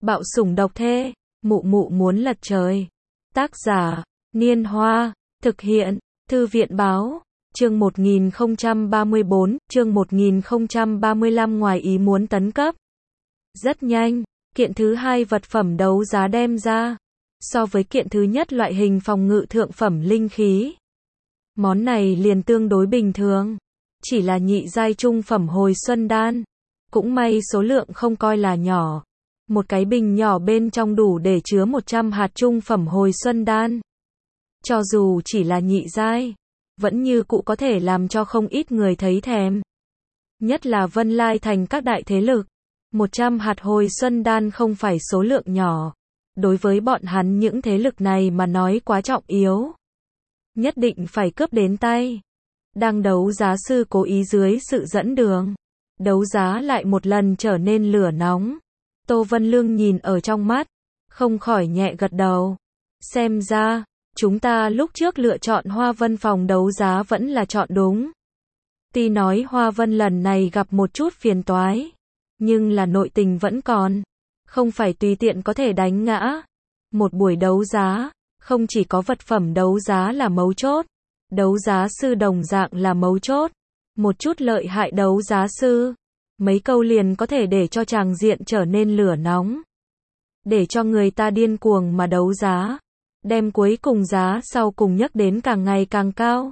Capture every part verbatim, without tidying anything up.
Bạo sủng độc thê, mụ mụ muốn lật trời. Tác giả, Niên Hoa, thực hiện, Thư viện Báo, chương một nghìn không trăm ba mươi bốn, chương một nghìn không trăm ba mươi lăm ngoài ý muốn tấn cấp. Rất nhanh, kiện thứ hai vật phẩm đấu giá đem ra. So với kiện thứ nhất loại hình phòng ngự thượng phẩm linh khí. Món này liền tương đối bình thường. Chỉ là nhị giai trung phẩm hồi xuân đan. Cũng may số lượng không coi là nhỏ. Một cái bình nhỏ bên trong đủ để chứa một trăm hạt trung phẩm hồi xuân đan. Cho dù chỉ là nhị giai, vẫn như cũ có thể làm cho không ít người thấy thèm. Nhất là Vân Lai thành các đại thế lực. một trăm hạt hồi xuân đan không phải số lượng nhỏ. Đối với bọn hắn những thế lực này mà nói quá trọng yếu. Nhất định phải cướp đến tay. Đang đấu giá sư cố ý dưới sự dẫn đường. Đấu giá lại một lần trở nên lửa nóng. Tô Vân Lương nhìn ở trong mắt. Không khỏi nhẹ gật đầu. Xem ra, chúng ta lúc trước lựa chọn Hoa Vân phòng đấu giá vẫn là chọn đúng. Tuy nói Hoa Vân lần này gặp một chút phiền toái. Nhưng là nội tình vẫn còn. Không phải tùy tiện có thể đánh ngã. Một buổi đấu giá, không chỉ có vật phẩm đấu giá là mấu chốt. Đấu giá sư đồng dạng là mấu chốt. Một chút lợi hại đấu giá sư. Mấy câu liền có thể để cho tràng diện trở nên lửa nóng. Để cho người ta điên cuồng mà đấu giá. Đem cuối cùng giá sau cùng nhắc đến càng ngày càng cao.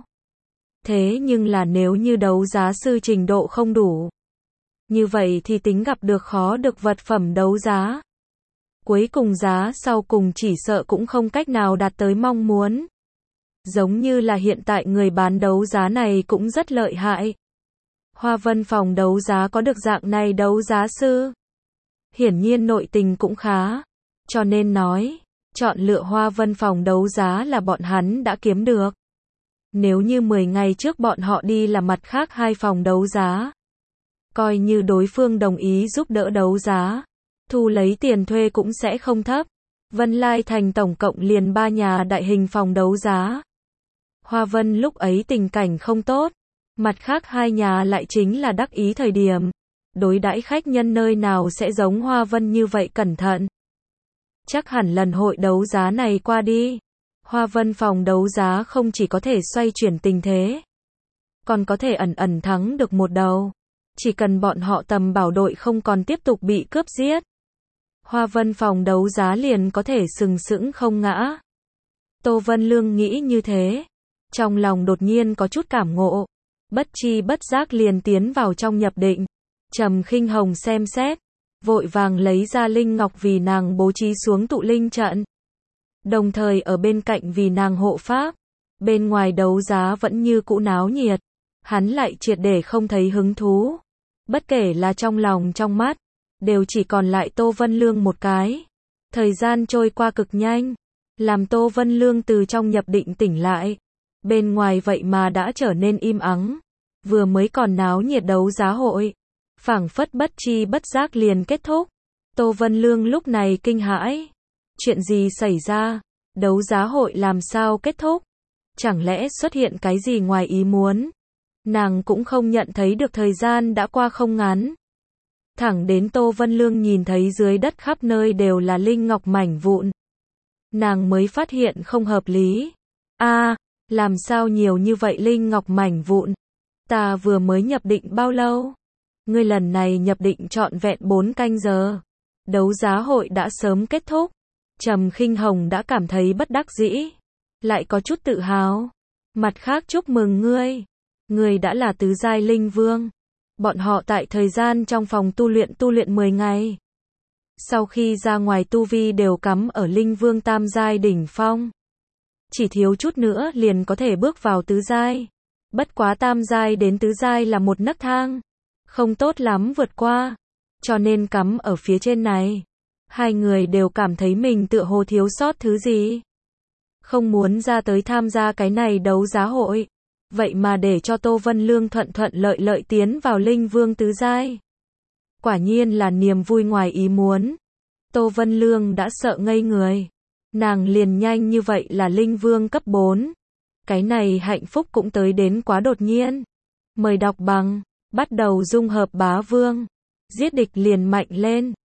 Thế nhưng là nếu như đấu giá sư trình độ không đủ. Như vậy thì tính gặp được khó được vật phẩm đấu giá. Cuối cùng giá sau cùng chỉ sợ cũng không cách nào đạt tới mong muốn. Giống như là hiện tại người bán đấu giá này cũng rất lợi hại. Hoa Vân phòng đấu giá có được dạng này đấu giá sư. Hiển nhiên nội tình cũng khá. Cho nên nói, chọn lựa Hoa Vân phòng đấu giá là bọn hắn đã kiếm được. Nếu như mười ngày trước bọn họ đi là mặt khác hai phòng đấu giá. Coi như đối phương đồng ý giúp đỡ đấu giá. Thu lấy tiền thuê cũng sẽ không thấp. Vân Lai thành tổng cộng liền ba nhà đại hình phòng đấu giá. Hoa Vân lúc ấy tình cảnh không tốt. Mặt khác hai nhà lại chính là đắc ý thời điểm. Đối đãi khách nhân nơi nào sẽ giống Hoa Vân như vậy cẩn thận. Chắc hẳn lần hội đấu giá này qua đi. Hoa Vân phòng đấu giá không chỉ có thể xoay chuyển tình thế. Còn có thể ẩn ẩn thắng được một đầu. Chỉ cần bọn họ tầm bảo đội không còn tiếp tục bị cướp giết. Hoa Vân phòng đấu giá liền có thể sừng sững không ngã. Tô Vân Lương nghĩ như thế. Trong lòng đột nhiên có chút cảm ngộ. Bất chi bất giác liền tiến vào trong nhập định. Trầm Khinh Hồng xem xét. Vội vàng lấy ra linh ngọc vì nàng bố trí xuống tụ linh trận. Đồng thời ở bên cạnh vì nàng hộ pháp. Bên ngoài đấu giá vẫn như cũ náo nhiệt. Hắn lại triệt để không thấy hứng thú. Bất kể là trong lòng trong mắt. Đều chỉ còn lại Tô Vân Lương một cái. Thời gian trôi qua cực nhanh. Làm Tô Vân Lương từ trong nhập định tỉnh lại. Bên ngoài vậy mà đã trở nên im ắng. Vừa mới còn náo nhiệt đấu giá hội. Phảng phất bất chi bất giác liền kết thúc. Tô Vân Lương lúc này kinh hãi. Chuyện gì xảy ra? Đấu giá hội làm sao kết thúc? Chẳng lẽ xuất hiện cái gì ngoài ý muốn? Nàng cũng không nhận thấy được thời gian đã qua không ngắn. Thẳng đến Tô Vân Lương nhìn thấy dưới đất khắp nơi đều là linh ngọc mảnh vụn. Nàng mới phát hiện không hợp lý. A, à, làm sao nhiều như vậy linh ngọc mảnh vụn? Ta vừa mới nhập định bao lâu? Ngươi lần này nhập định trọn vẹn bốn canh giờ. Đấu giá hội đã sớm kết thúc. Trầm Khinh Hồng đã cảm thấy bất đắc dĩ. Lại có chút tự hào. Mặt khác chúc mừng ngươi. Ngươi đã là tứ giai linh vương. Bọn họ tại thời gian trong phòng tu luyện tu luyện mười ngày. Sau khi ra ngoài tu vi đều cắm ở linh vương tam giai đỉnh phong. Chỉ thiếu chút nữa liền có thể bước vào tứ giai. Bất quá tam giai đến tứ giai là một nấc thang. Không tốt lắm vượt qua. Cho nên cắm ở phía trên này. Hai người đều cảm thấy mình tựa hồ thiếu sót thứ gì. Không muốn ra tới tham gia cái này đấu giá hội. Vậy mà để cho Tô Vân Lương thuận thuận lợi lợi tiến vào linh vương tứ giai. Quả nhiên là niềm vui ngoài ý muốn. Tô Vân Lương đã sợ ngây người. Nàng liền nhanh như vậy là linh vương cấp bốn. Cái này hạnh phúc cũng tới đến quá đột nhiên. Mời đọc bằng, bắt đầu dung hợp bá vương. Giết địch liền mạnh lên.